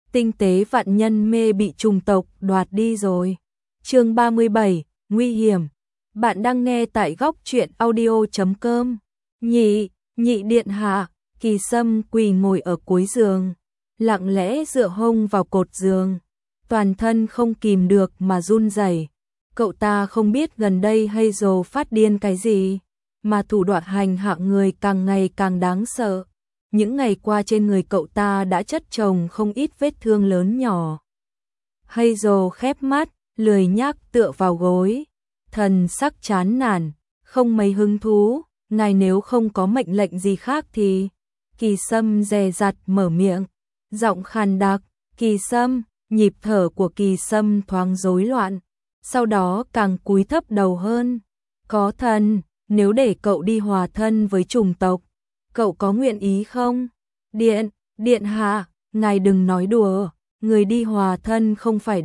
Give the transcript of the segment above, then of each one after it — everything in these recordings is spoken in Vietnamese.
Tinh tế vạn nhân mê bị trùng tộc đoạt đi rồi. Chương 37, nguy hiểm. Bạn đang nghe tại góc truyện audio.com. Nhị điện hạ, Kỳ Sâm quỳ ngồi ở cuối giường, lặng lẽ dựa hông vào cột giường, toàn thân không kìm được mà run rẩy. Cậu ta không biết gần đây Hazel phát điên cái gì, mà thủ đoạn hành hạ người càng ngày càng đáng sợ. Những ngày qua trên người cậu ta đã chất chồng không ít vết thương lớn nhỏ. Hazel khép mắt, lười nhác tựa vào gối, thần sắc chán nản, không mấy hứng thú. Ngài nếu không có mệnh lệnh gì khác thì... Kỳ Sâm dè dặt mở miệng, giọng khàn đặc. Kỳ Sâm, nhịp thở của Kỳ Sâm thoáng rối loạn, sau đó càng cúi thấp đầu hơn. Có thần, nếu để cậu đi hòa thân với chủng tộc, cậu có nguyện ý không? Điện hạ, ngài đừng nói đùa, người đi hòa thân không phải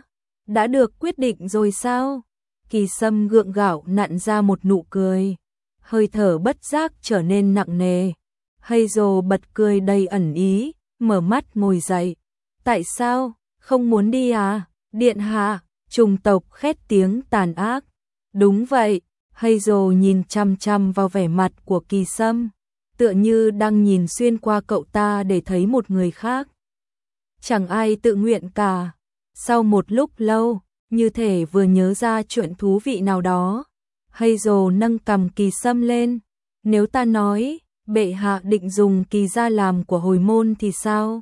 đã được quyết định rồi sao? Kỳ Sâm gượng gạo nặn ra một nụ cười, hơi thở bất giác trở nên nặng nề. Hazel bật cười đầy ẩn ý, mở mắt ngồi dậy. Tại sao, không muốn đi à? Điện hạ, chủng tộc khét tiếng tàn ác. Đúng vậy, Hazel nhìn chăm chăm vào vẻ mặt của Kỳ Sâm, tựa như đang nhìn xuyên qua cậu ta để thấy một người khác. Chẳng ai tự nguyện cả. Sau một lúc lâu, như thể vừa nhớ ra chuyện thú vị nào đó, Hazel nâng cằm Kỳ Sâm lên. Nếu ta nói, bệ hạ định dùng Kỳ gia làm của hồi môn thì sao?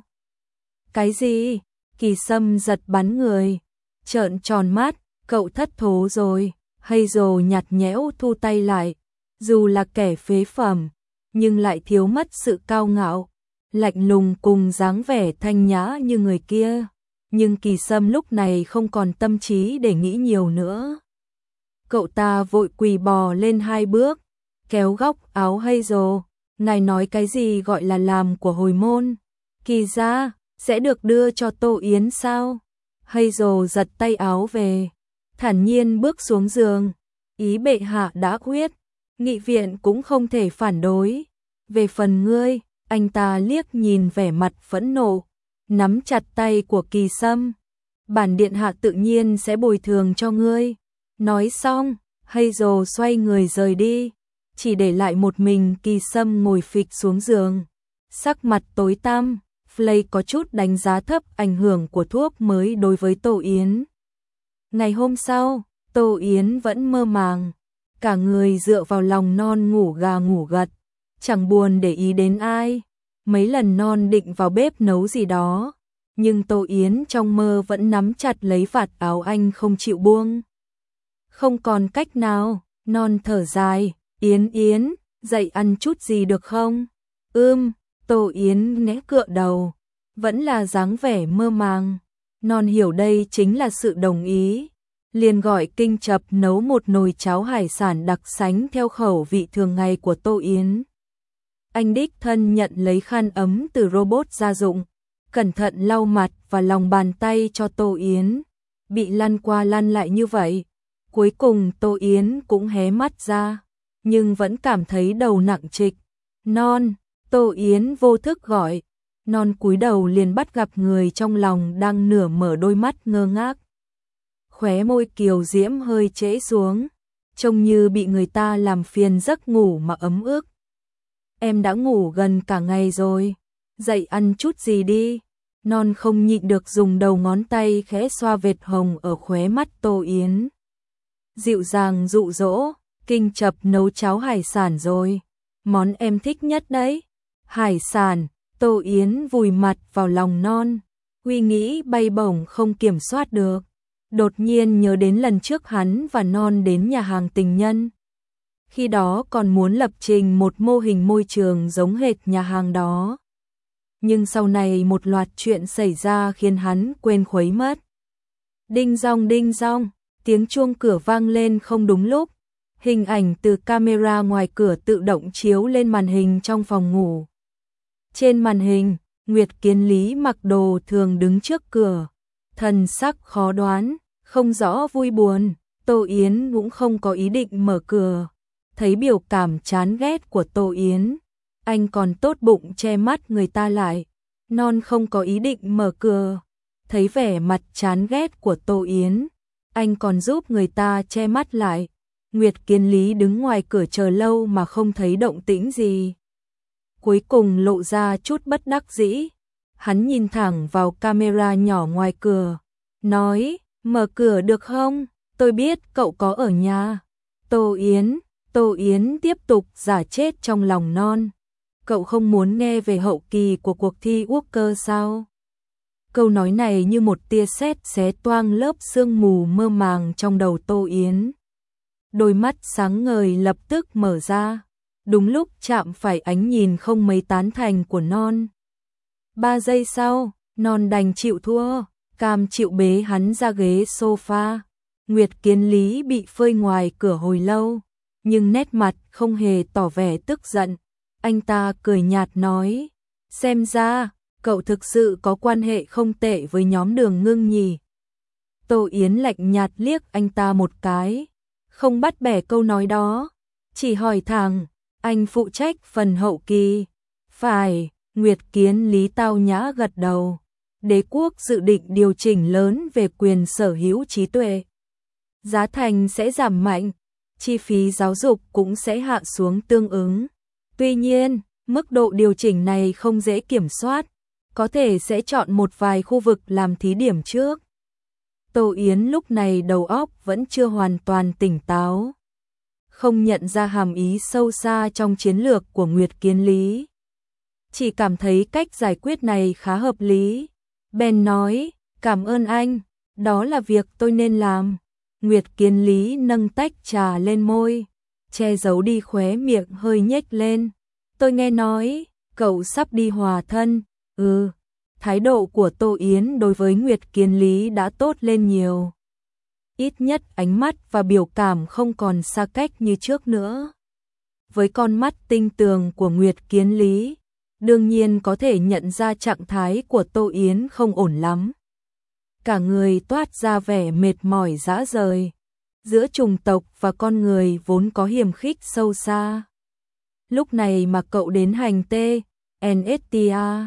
Cái gì? Kỳ Sâm giật bắn người, trợn tròn mắt, cậu thất thố rồi. Hazel nhạt nhẽo thu tay lại, dù là kẻ phế phẩm, nhưng lại thiếu mất sự cao ngạo, lạnh lùng cùng dáng vẻ thanh nhã như người kia. Nhưng Kỳ Sâm lúc này không còn tâm trí để nghĩ nhiều nữa. Cậu ta vội quỳ bò lên 2 bước, kéo góc áo Hazel. Ngài nói cái gì gọi là làm của hồi môn? Kỳ gia sẽ được đưa cho Tô Yến sao? Hazel giật tay áo về, thản nhiên bước xuống giường. Ý bệ hạ đã quyết, nghị viện cũng không thể phản đối. Về phần ngươi, anh ta liếc nhìn vẻ mặt phẫn nộ, nắm chặt tay của Kỳ Sâm. Bản điện hạ tự nhiên sẽ bồi thường cho ngươi. Nói xong, Hazel xoay người rời đi, chỉ để lại một mình Kỳ Sâm ngồi phịch xuống giường, sắc mặt tối tăm. Flay có chút đánh giá thấp ảnh hưởng của thuốc mới đối với Tô Yến. Ngày hôm sau, Tô Yến vẫn mơ màng, cả người dựa vào lòng non ngủ gà ngủ gật, chẳng buồn để ý đến ai. Mấy lần non định vào bếp nấu gì đó, nhưng Tô Yến trong mơ vẫn nắm chặt lấy vạt áo anh không chịu buông. Không còn cách nào, non thở dài. Yến, dậy ăn chút gì được không? Tô Yến né cựa đầu, vẫn là dáng vẻ mơ màng. Non hiểu đây chính là sự đồng ý, liền gọi Kinh Chập nấu một nồi cháo hải sản đặc sánh theo khẩu vị thường ngày của Tô Yến. Anh đích thân nhận lấy khăn ấm từ robot gia dụng, cẩn thận lau mặt và lòng bàn tay cho Tô Yến. Bị lăn qua lăn lại như vậy, cuối cùng Tô Yến cũng hé mắt ra, nhưng vẫn cảm thấy đầu nặng trịch. Non, Tô Yến vô thức gọi. Non cúi đầu liền bắt gặp người trong lòng đang nửa mở đôi mắt ngơ ngác. Khóe môi kiều diễm hơi trễ xuống, trông như bị người ta làm phiền giấc ngủ mà ấm ức. Em đã ngủ gần cả ngày rồi, dậy ăn chút gì đi. Non không nhịn được dùng đầu ngón tay khẽ xoa vệt hồng ở khóe mắt Tô Yến. Dịu dàng dụ dỗ, Kinh Chập nấu cháo hải sản rồi, món em thích nhất đấy. Hải sản, Tô Yến vùi mặt vào lòng non, suy nghĩ bay bổng không kiểm soát được. Đột nhiên nhớ đến lần trước hắn và non đến nhà hàng tình nhân. Khi đó còn muốn lập trình một mô hình môi trường giống hệt nhà hàng đó. Nhưng sau này một loạt chuyện xảy ra khiến hắn quên khuấy mất. Đinh dong, tiếng chuông cửa vang lên không đúng lúc. Hình ảnh từ camera ngoài cửa tự động chiếu lên màn hình trong phòng ngủ. Trên màn hình, Nguyệt Kiến Lý mặc đồ thường đứng trước cửa, thần sắc khó đoán, không rõ vui buồn. Tô Yến cũng không có ý định mở cửa. Thấy biểu cảm chán ghét của Tô Yến, anh còn tốt bụng che mắt người ta lại, Non không có ý định mở cửa. Thấy vẻ mặt chán ghét của Tô Yến, anh còn giúp người ta che mắt lại. Nguyệt Kiến Lý đứng ngoài cửa chờ lâu mà không thấy động tĩnh gì. Cuối cùng lộ ra chút bất đắc dĩ. Hắn nhìn thẳng vào camera nhỏ ngoài cửa, nói, mở cửa được không? Tôi biết cậu có ở nhà. Tô Yến tiếp tục giả chết trong lòng Non. Cậu không muốn nghe về hậu kỳ của cuộc thi Walker sao? Câu nói này như một tia sét xé toang lớp sương mù mơ màng trong đầu Tô Yến. Đôi mắt sáng ngời lập tức mở ra, đúng lúc chạm phải ánh nhìn không mấy tán thành của Non. 3 giây sau, Non đành chịu thua, cam chịu bế hắn ra ghế sofa. Nguyệt Kiến Lý bị phơi ngoài cửa hồi lâu, nhưng nét mặt không hề tỏ vẻ tức giận. Anh ta cười nhạt nói, xem ra, cậu thực sự có quan hệ không tệ với nhóm Đường Ngưng nhỉ. Tô Yến lạnh nhạt liếc anh ta một cái, không bắt bẻ câu nói đó, chỉ hỏi thẳng, anh phụ trách phần hậu kỳ. Phải, Nguyệt Kiến Lý tao nhã gật đầu. Đế quốc dự định điều chỉnh lớn về quyền sở hữu trí tuệ. Giá thành sẽ giảm mạnh, chi phí giáo dục cũng sẽ hạ xuống tương ứng. Tuy nhiên, mức độ điều chỉnh này không dễ kiểm soát, có thể sẽ chọn một vài khu vực làm thí điểm trước. Tô Yến lúc này đầu óc vẫn chưa hoàn toàn tỉnh táo, không nhận ra hàm ý sâu xa trong chiến lược của Nguyệt Kiến Lý. Chỉ cảm thấy cách giải quyết này khá hợp lý. Ben nói, cảm ơn anh, đó là việc tôi nên làm. Nguyệt Kiến Lý nâng tách trà lên môi, che giấu đi khóe miệng hơi nhếch lên. Tôi nghe nói, cậu sắp đi hòa thân. Thái độ của Tô Yến đối với Nguyệt Kiến Lý đã tốt lên nhiều. Ít nhất ánh mắt và biểu cảm không còn xa cách như trước nữa. Với con mắt tinh tường của Nguyệt Kiến Lý, đương nhiên có thể nhận ra trạng thái của Tô Yến không ổn lắm. Cả người toát ra vẻ mệt mỏi rã rời. Giữa chủng tộc và con người vốn có hiềm khích sâu xa. Lúc này mà cậu đến hành tê, NSTA.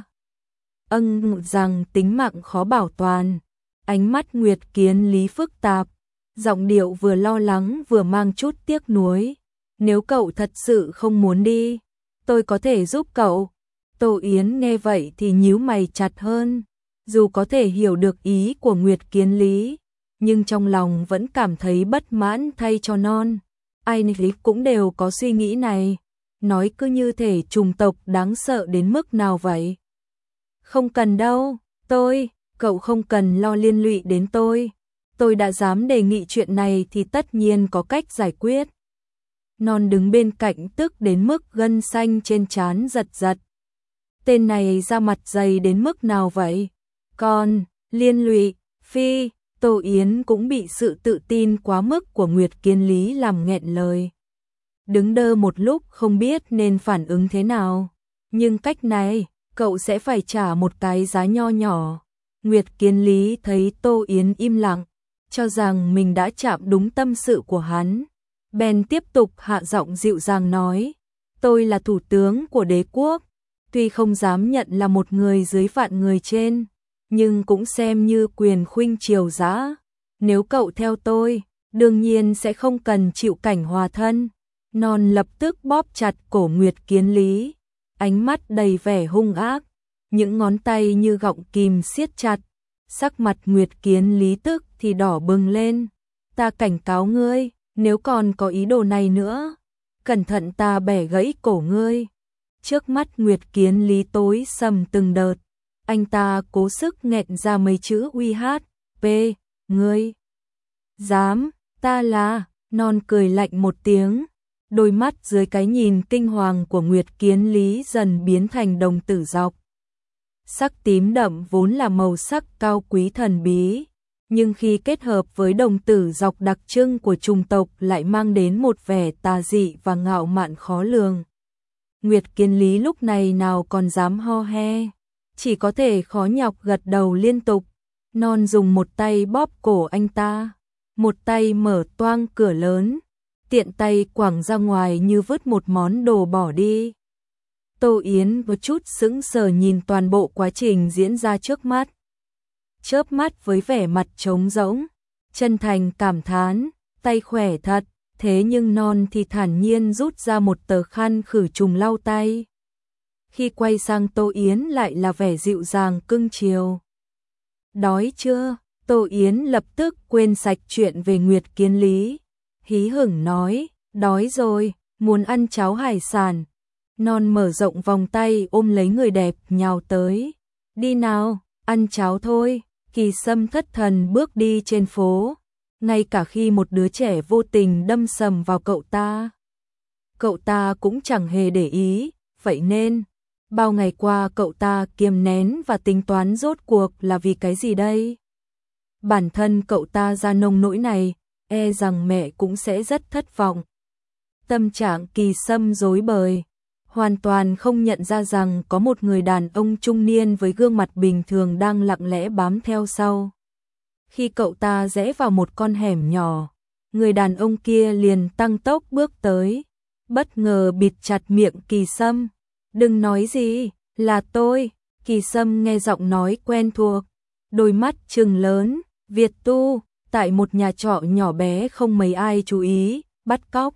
Rằng tính mạng khó bảo toàn. Ánh mắt Nguyệt Kiến Lý phức tạp, giọng điệu vừa lo lắng vừa mang chút tiếc nuối. Nếu cậu thật sự không muốn đi, tôi có thể giúp cậu. Tô Yến nghe vậy thì nhíu mày chặt hơn. Dù có thể hiểu được ý của Nguyệt Kiến Lý, nhưng trong lòng vẫn cảm thấy bất mãn thay cho Non. Ai cũng đều có suy nghĩ này. Nói cứ như thể chủng tộc đáng sợ đến mức nào vậy. Không cần đâu, cậu không cần lo liên lụy đến tôi. Tôi đã dám đề nghị chuyện này thì tất nhiên có cách giải quyết. Non đứng bên cạnh tức đến mức gân xanh trên trán giật giật. Tên này ra mặt dày đến mức nào vậy? Còn, liên lụy, phi, Tô Yến cũng bị sự tự tin quá mức của Nguyệt Kiến Lý làm nghẹn lời. Đứng đơ một lúc không biết nên phản ứng thế nào. Nhưng cách này, cậu sẽ phải trả một cái giá nho nhỏ. Nguyệt Kiến Lý thấy Tô Yến im lặng, cho rằng mình đã chạm đúng tâm sự của hắn. Ben tiếp tục hạ giọng dịu dàng nói, tôi là thủ tướng của đế quốc, tuy không dám nhận là một người dưới vạn người trên, nhưng cũng xem như quyền khuynh triều dã. Nếu cậu theo tôi, đương nhiên sẽ không cần chịu cảnh hòa thân. Non lập tức bóp chặt cổ Nguyệt Kiến Lý, ánh mắt đầy vẻ hung ác, những ngón tay như gọng kìm siết chặt. Sắc mặt Nguyệt Kiến Lý tức thì đỏ bừng lên. Ta cảnh cáo ngươi, nếu còn có ý đồ này nữa, cẩn thận ta bẻ gãy cổ ngươi. Trước mắt Nguyệt Kiến Lý tối sầm từng đợt, anh ta cố sức nghẹn ra mấy chữ uy hát, p, ngươi. Dám, ta là, Non cười lạnh một tiếng. Đôi mắt dưới cái nhìn kinh hoàng của Nguyệt Kiến Lý dần biến thành đồng tử dọc. Sắc tím đậm vốn là màu sắc cao quý thần bí, nhưng khi kết hợp với đồng tử dọc đặc trưng của chủng tộc lại mang đến một vẻ tà dị và ngạo mạn khó lường. Nguyệt Kiến Lý lúc này nào còn dám ho he, chỉ có thể khó nhọc gật đầu liên tục. Non dùng một tay bóp cổ anh ta, một tay mở toang cửa lớn, tiện tay quẳng ra ngoài như vứt một món đồ bỏ đi. Tô Yến có chút sững sờ nhìn toàn bộ quá trình diễn ra trước mắt. Chớp mắt với vẻ mặt trống rỗng, chân thành cảm thán, tay khỏe thật, thế nhưng non thì thản nhiên rút ra một tờ khăn khử trùng lau tay. Khi quay sang Tô Yến lại là vẻ dịu dàng cưng chiều. Đói chưa? Tô Yến lập tức quên sạch chuyện về Nguyệt Kiến Lý. Hí hửng nói, đói rồi, muốn ăn cháo hải sản. Non mở rộng vòng tay ôm lấy người đẹp nhào tới. Đi nào, ăn cháo thôi. Kỳ Sâm thất thần bước đi trên phố. Ngay cả khi một đứa trẻ vô tình đâm sầm vào cậu ta cũng chẳng hề để ý. Vậy nên, bao ngày qua cậu ta kiềm nén và tính toán rốt cuộc là vì cái gì đây? Bản thân cậu ta ra nông nỗi này, e rằng mẹ cũng sẽ rất thất vọng. Tâm trạng Kỳ Sâm rối bời, hoàn toàn không nhận ra rằng có một người đàn ông trung niên với gương mặt bình thường đang lặng lẽ bám theo sau. Khi cậu ta rẽ vào một con hẻm nhỏ, người đàn ông kia liền tăng tốc bước tới, bất ngờ bịt chặt miệng Kỳ Sâm. Đừng nói gì, là tôi. Kỳ Sâm nghe giọng nói quen thuộc, đôi mắt trừng lớn. Việt Tu, tại một nhà trọ nhỏ bé không mấy ai chú ý, bắt cóc.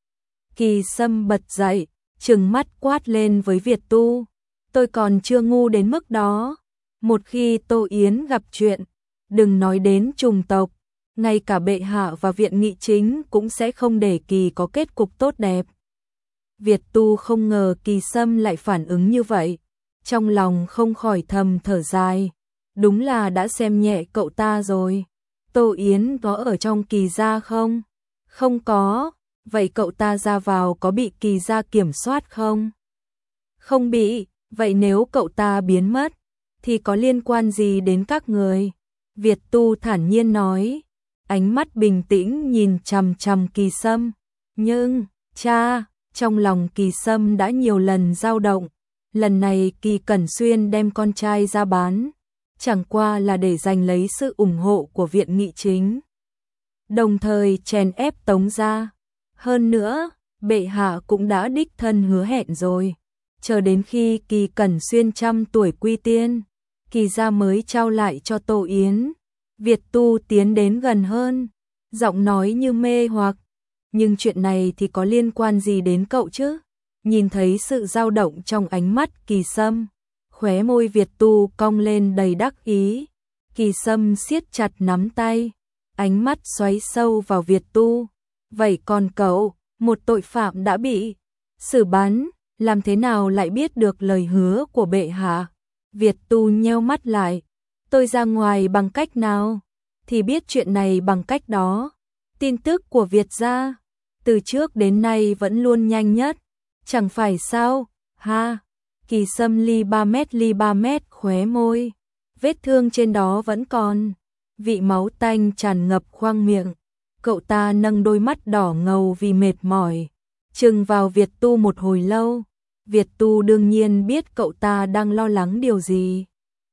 Kỳ Sâm bật dậy, trừng mắt quát lên với Việt Tu. Tôi còn chưa ngu đến mức đó. Một khi Tô Yến gặp chuyện, đừng nói đến chủng tộc, ngay cả bệ hạ và viện nghị chính cũng sẽ không để Kỳ có kết cục tốt đẹp. Việt Tu không ngờ Kỳ Sâm lại phản ứng như vậy, trong lòng không khỏi thầm thở dài. Đúng là đã xem nhẹ cậu ta rồi. Tô Yến có ở trong Kỳ gia không? Không có. Vậy cậu ta ra vào có bị Kỳ gia kiểm soát không? Không bị. Vậy nếu cậu ta biến mất, thì có liên quan gì đến các người? Việt Tu thản nhiên nói, ánh mắt bình tĩnh nhìn chằm chằm Kỳ Sâm. Nhưng, cha, trong lòng Kỳ Sâm đã nhiều lần dao động. Lần này Kỳ Cẩn Xuyên đem con trai ra bán, chẳng qua là để giành lấy sự ủng hộ của viện nghị chính, đồng thời chèn ép Tống gia. Hơn nữa, bệ hạ cũng đã đích thân hứa hẹn rồi, chờ đến khi Kỳ Cẩn Xuyên trăm tuổi quy tiên, Kỳ gia mới trao lại cho Tô Yến. Việt Tu tiến đến gần hơn, giọng nói như mê hoặc. Nhưng chuyện này thì có liên quan gì đến cậu chứ? Nhìn thấy sự dao động trong ánh mắt Kỳ Sâm, khóe môi Việt Tu cong lên đầy đắc ý. Kỳ Sâm siết chặt nắm tay, ánh mắt xoáy sâu vào Việt Tu. Vậy còn cậu, một tội phạm đã bị xử bắn, làm thế nào lại biết được lời hứa của bệ hạ? Việt Tu nheo mắt lại. Tôi ra ngoài bằng cách nào? Thì biết chuyện này bằng cách đó. Tin tức của Việt gia từ trước đến nay vẫn luôn nhanh nhất, chẳng phải sao? Ha! Kỳ Sâm ly 3 mét khóe môi, vết thương trên đó vẫn còn, vị máu tanh tràn ngập khoang miệng. Cậu ta nâng đôi mắt đỏ ngầu vì mệt mỏi, chừng vào Việt Tu một hồi lâu. Việt Tu đương nhiên biết cậu ta đang lo lắng điều gì,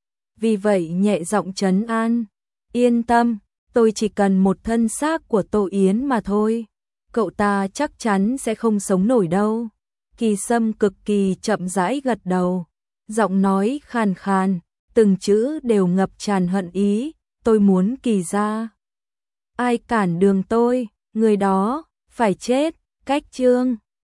vì vậy nhẹ giọng trấn an. Yên tâm, tôi chỉ cần một thân xác của Tô Yến mà thôi. Cậu ta chắc chắn sẽ không sống nổi đâu. Kỳ Sâm cực kỳ chậm rãi gật đầu, giọng nói khàn khàn, từng chữ đều ngập tràn hận ý. Tôi muốn Kỳ gia. Ai cản đường tôi, người đó phải chết. Cách chương